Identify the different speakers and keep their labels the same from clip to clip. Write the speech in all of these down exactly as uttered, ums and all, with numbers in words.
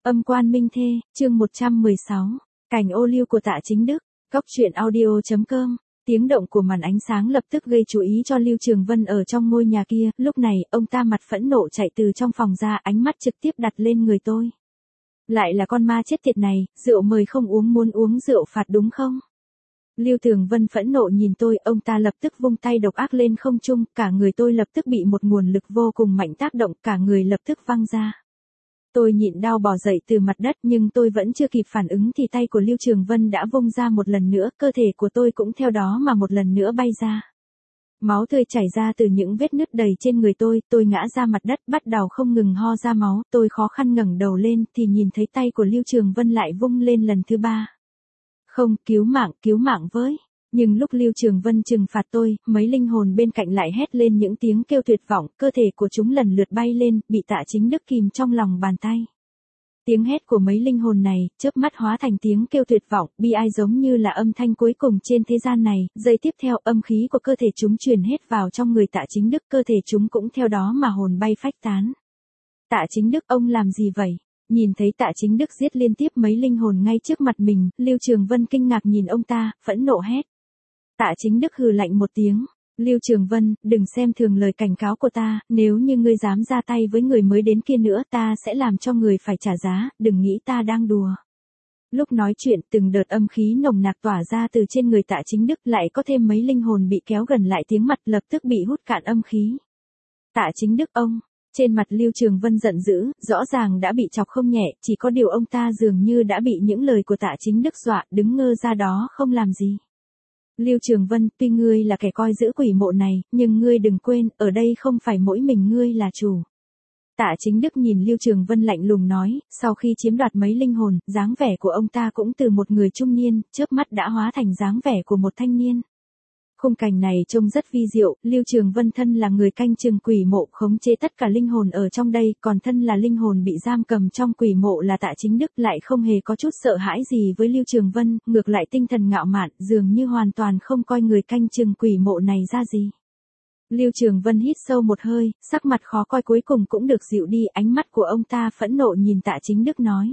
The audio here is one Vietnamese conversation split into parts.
Speaker 1: Âm quan minh thê, chương một trăm mười sáu, Cành ô liu của Tạ Chính Đức, Góc truyện audio chấm com. Tiếng động của màn ánh sáng lập tức gây chú ý cho Lưu Trường Vân ở trong ngôi nhà kia, lúc này, ông ta mặt phẫn nộ chạy từ trong phòng ra, ánh mắt trực tiếp đặt lên người tôi. Lại là con ma chết tiệt này, rượu mời không uống muốn uống rượu phạt đúng không? Lưu Trường Vân phẫn nộ nhìn tôi, ông ta lập tức vung tay độc ác lên không trung, cả người tôi lập tức bị một nguồn lực vô cùng mạnh tác động, cả người lập tức văng ra. Tôi nhịn đau bò dậy từ mặt đất nhưng tôi vẫn chưa kịp phản ứng thì tay của Lưu Trường Vân đã vung ra một lần nữa, cơ thể của tôi cũng theo đó mà một lần nữa bay ra. Máu tươi chảy ra từ những vết nứt đầy trên người tôi, tôi ngã ra mặt đất bắt đầu không ngừng ho ra máu, tôi khó khăn ngẩng đầu lên thì nhìn thấy tay của Lưu Trường Vân lại vung lên lần thứ ba. Không, cứu mạng, cứu mạng với. Nhưng lúc Lưu Trường Vân trừng phạt tôi, mấy linh hồn bên cạnh lại hét lên những tiếng kêu tuyệt vọng, cơ thể của chúng lần lượt bay lên, bị Tạ Chính Đức kìm trong lòng bàn tay. Tiếng hét của mấy linh hồn này, chớp mắt hóa thành tiếng kêu tuyệt vọng, bi ai giống như là âm thanh cuối cùng trên thế gian này, giây tiếp theo âm khí của cơ thể chúng truyền hết vào trong người Tạ Chính Đức, cơ thể chúng cũng theo đó mà hồn bay phách tán. Tạ Chính Đức, ông làm gì vậy? Nhìn thấy Tạ Chính Đức giết liên tiếp mấy linh hồn ngay trước mặt mình, Lưu Trường Vân kinh ngạc nhìn ông ta, phẫn nộ hét. Tạ Chính Đức hừ lạnh một tiếng. Lưu Trường Vân, đừng xem thường lời cảnh cáo của ta, nếu như ngươi dám ra tay với người mới đến kia nữa ta sẽ làm cho người phải trả giá, đừng nghĩ ta đang đùa. Lúc nói chuyện từng đợt âm khí nồng nặc tỏa ra từ trên người Tạ Chính Đức, lại có thêm mấy linh hồn bị kéo gần lại, tiếng mặt lập tức bị hút cạn âm khí. Tạ Chính Đức ông. Trên mặt Lưu Trường Vân giận dữ, rõ ràng đã bị chọc không nhẹ, chỉ có điều ông ta dường như đã bị những lời của Tạ Chính Đức dọa, đứng ngơ ra đó không làm gì. Lưu Trường Vân, tuy ngươi là kẻ coi giữ quỷ mộ này, nhưng ngươi đừng quên, ở đây không phải mỗi mình ngươi là chủ. Tạ Chính Đức nhìn Lưu Trường Vân lạnh lùng nói, sau khi chiếm đoạt mấy linh hồn, dáng vẻ của ông ta cũng từ một người trung niên, chớp mắt đã hóa thành dáng vẻ của một thanh niên. Khung cảnh này trông rất vi diệu, Lưu Trường Vân thân là người canh chừng quỷ mộ, khống chế tất cả linh hồn ở trong đây, còn thân là linh hồn bị giam cầm trong quỷ mộ là Tạ Chính Đức lại không hề có chút sợ hãi gì với Lưu Trường Vân, ngược lại tinh thần ngạo mạn, dường như hoàn toàn không coi người canh chừng quỷ mộ này ra gì. Lưu Trường Vân hít sâu một hơi, sắc mặt khó coi cuối cùng cũng được dịu đi, ánh mắt của ông ta phẫn nộ nhìn Tạ Chính Đức nói.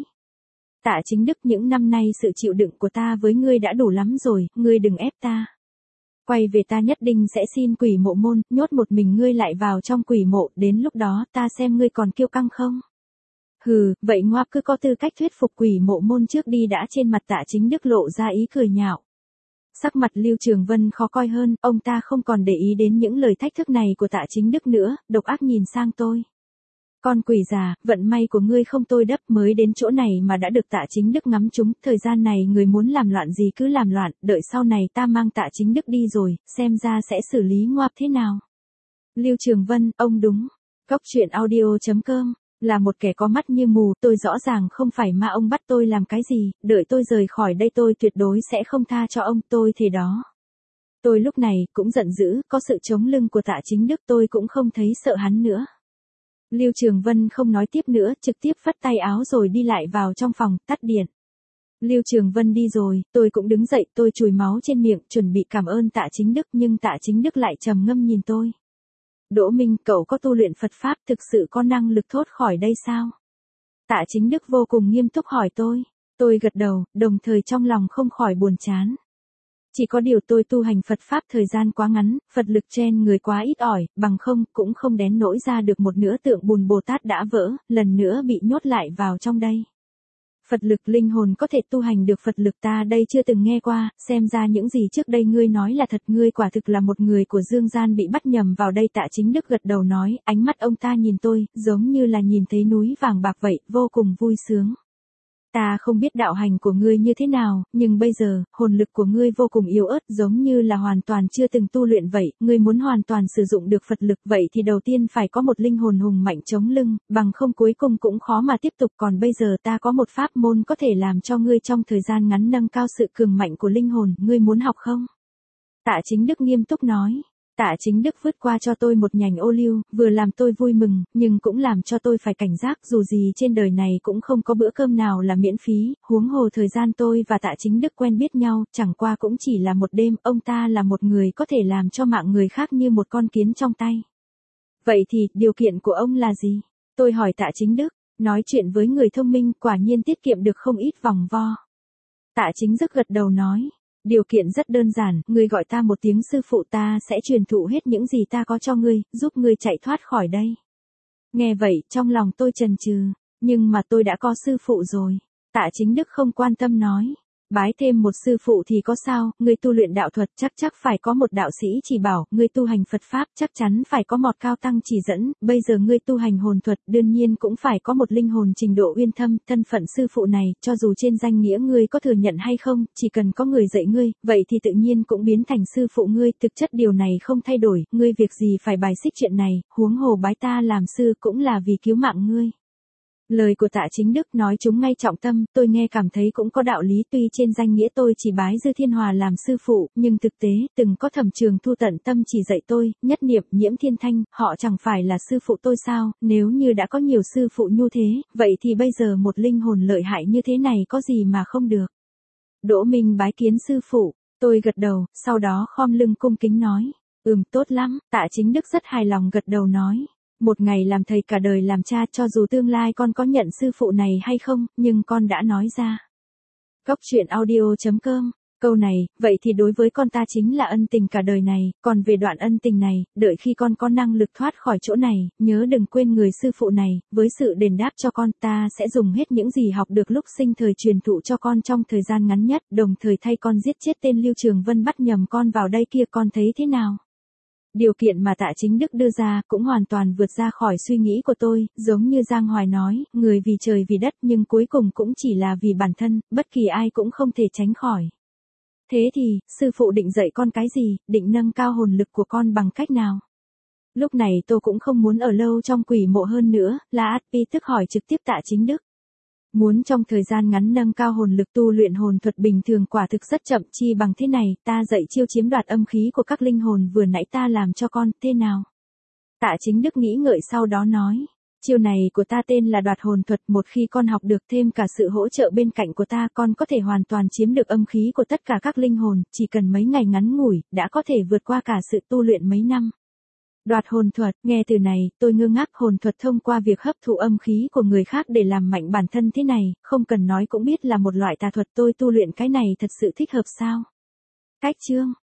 Speaker 1: Tạ Chính Đức, những năm nay sự chịu đựng của ta với ngươi đã đủ lắm rồi, ngươi đừng ép ta. Quay về ta nhất định sẽ xin quỷ mộ môn, nhốt một mình ngươi lại vào trong quỷ mộ, đến lúc đó ta xem ngươi còn kiêu căng không. Hừ, vậy ngoa cứ có tư cách thuyết phục quỷ mộ môn trước đi đã. Trên mặt Tạ Chính Đức lộ ra ý cười nhạo. Sắc mặt Lưu Trường Vân khó coi hơn, ông ta không còn để ý đến những lời thách thức này của Tạ Chính Đức nữa, độc ác nhìn sang tôi. Con quỷ già, vận may của ngươi không tôi đắp, mới đến chỗ này mà đã được Tạ Chính Đức ngắm trúng, thời gian này người muốn làm loạn gì cứ làm loạn, đợi sau này ta mang Tạ Chính Đức đi rồi, xem ra sẽ xử lý ngoạp thế nào. Lưu Trường Vân, ông đúng. Góc truyện audio chấm com, là một kẻ có mắt như mù, tôi rõ ràng không phải ma ông bắt tôi làm cái gì, đợi tôi rời khỏi đây tôi tuyệt đối sẽ không tha cho ông, tôi thề đó. Tôi lúc này cũng giận dữ, có sự chống lưng của Tạ Chính Đức tôi cũng không thấy sợ hắn nữa. Lưu Trường Vân không nói tiếp nữa, trực tiếp phất tay áo rồi đi lại vào trong phòng, tắt điện. Lưu Trường Vân đi rồi, tôi cũng đứng dậy, tôi chùi máu trên miệng, chuẩn bị cảm ơn Tạ Chính Đức, nhưng Tạ Chính Đức lại trầm ngâm nhìn tôi. Đỗ Minh, cậu có tu luyện Phật Pháp, thực sự có năng lực thoát khỏi đây sao? Tạ Chính Đức vô cùng nghiêm túc hỏi tôi. Tôi gật đầu, đồng thời trong lòng không khỏi buồn chán. Chỉ có điều tôi tu hành Phật Pháp thời gian quá ngắn, Phật lực trên người quá ít ỏi, bằng không cũng không đến nỗi ra được một nửa tượng bùn Bồ Tát đã vỡ, lần nữa bị nhốt lại vào trong đây. Phật lực linh hồn có thể tu hành được Phật lực ta đây chưa từng nghe qua, xem ra những gì trước đây ngươi nói là thật, ngươi quả thực là một người của dương gian bị bắt nhầm vào đây. Tạ Chính Đức gật đầu nói, ánh mắt ông ta nhìn tôi, giống như là nhìn thấy núi vàng bạc vậy, vô cùng vui sướng. Ta không biết đạo hành của ngươi như thế nào, nhưng bây giờ, hồn lực của ngươi vô cùng yếu ớt, giống như là hoàn toàn chưa từng tu luyện vậy, ngươi muốn hoàn toàn sử dụng được Phật lực vậy thì đầu tiên phải có một linh hồn hùng mạnh chống lưng, bằng không cuối cùng cũng khó mà tiếp tục, còn bây giờ ta có một pháp môn có thể làm cho ngươi trong thời gian ngắn nâng cao sự cường mạnh của linh hồn, ngươi muốn học không? Tạ Chính Đức nghiêm túc nói. Tạ Chính Đức vứt qua cho tôi một nhành ô liu, vừa làm tôi vui mừng, nhưng cũng làm cho tôi phải cảnh giác, dù gì trên đời này cũng không có bữa cơm nào là miễn phí, huống hồ thời gian tôi và Tạ Chính Đức quen biết nhau, chẳng qua cũng chỉ là một đêm, ông ta là một người có thể làm cho mạng người khác như một con kiến trong tay. Vậy thì, điều kiện của ông là gì? Tôi hỏi Tạ Chính Đức. Nói chuyện với người thông minh quả nhiên tiết kiệm được không ít vòng vo. Tạ Chính Dực gật đầu nói. Điều kiện rất đơn giản, ngươi gọi ta một tiếng sư phụ ta sẽ truyền thụ hết những gì ta có cho ngươi, giúp ngươi chạy thoát khỏi đây. Nghe vậy, trong lòng tôi chần chừ, nhưng mà tôi đã có sư phụ rồi. Tạ Chính Đức không quan tâm nói. Bái thêm một sư phụ thì có sao, ngươi tu luyện đạo thuật chắc chắc phải có một đạo sĩ chỉ bảo, ngươi tu hành Phật Pháp chắc chắn phải có một cao tăng chỉ dẫn, bây giờ ngươi tu hành hồn thuật đương nhiên cũng phải có một linh hồn trình độ uyên thâm, thân phận sư phụ này, cho dù trên danh nghĩa ngươi có thừa nhận hay không, chỉ cần có người dạy ngươi, vậy thì tự nhiên cũng biến thành sư phụ ngươi, thực chất điều này không thay đổi, ngươi việc gì phải bài xích chuyện này, huống hồ bái ta làm sư cũng là vì cứu mạng ngươi. Lời của Tạ Chính Đức nói chúng ngay trọng tâm, tôi nghe cảm thấy cũng có đạo lý, tuy trên danh nghĩa tôi chỉ bái Dư Thiên Hòa làm sư phụ, nhưng thực tế, từng có Thẩm Trường Thu tận tâm chỉ dạy tôi, Nhất Niệm, Nhiễm Thiên Thanh, họ chẳng phải là sư phụ tôi sao, nếu như đã có nhiều sư phụ như thế, vậy thì bây giờ một linh hồn lợi hại như thế này có gì mà không được. Đỗ Minh bái kiến sư phụ, tôi gật đầu, sau đó khom lưng cung kính nói, ừm tốt lắm, Tạ Chính Đức rất hài lòng gật đầu nói. Một ngày làm thầy cả đời làm cha, cho dù tương lai con có nhận sư phụ này hay không, nhưng con đã nói ra. Góc truyện audio chấm com, câu này, vậy thì đối với con ta chính là ân tình cả đời này, còn về đoạn ân tình này, đợi khi con có năng lực thoát khỏi chỗ này, nhớ đừng quên người sư phụ này, với sự đền đáp cho con, ta sẽ dùng hết những gì học được lúc sinh thời truyền thụ cho con trong thời gian ngắn nhất, đồng thời thay con giết chết tên Lưu Trường Vân bắt nhầm con vào đây kia, con thấy thế nào? Điều kiện mà Tạ Chính Đức đưa ra cũng hoàn toàn vượt ra khỏi suy nghĩ của tôi, giống như Giang Hoài nói, người vì trời vì đất nhưng cuối cùng cũng chỉ là vì bản thân, bất kỳ ai cũng không thể tránh khỏi. Thế thì, sư phụ định dạy con cái gì, định nâng cao hồn lực của con bằng cách nào? Lúc này tôi cũng không muốn ở lâu trong quỷ mộ hơn nữa, La Át Pi tức hỏi trực tiếp Tạ Chính Đức. Muốn trong thời gian ngắn nâng cao hồn lực tu luyện hồn thuật bình thường quả thực rất chậm, chi bằng thế này, ta dạy chiêu chiếm đoạt âm khí của các linh hồn vừa nãy ta làm cho con, thế nào? Tạ Chính Đức nghĩ ngợi sau đó nói, chiêu này của ta tên là đoạt hồn thuật, một khi con học được thêm cả sự hỗ trợ bên cạnh của ta, con có thể hoàn toàn chiếm được âm khí của tất cả các linh hồn, chỉ cần mấy ngày ngắn ngủi, đã có thể vượt qua cả sự tu luyện mấy năm. Đoạt hồn thuật, nghe từ này, tôi ngơ ngác, hồn thuật thông qua việc hấp thụ âm khí của người khác để làm mạnh bản thân thế này, không cần nói cũng biết là một loại tà thuật, tôi tu luyện cái này thật sự thích hợp sao? Cách chương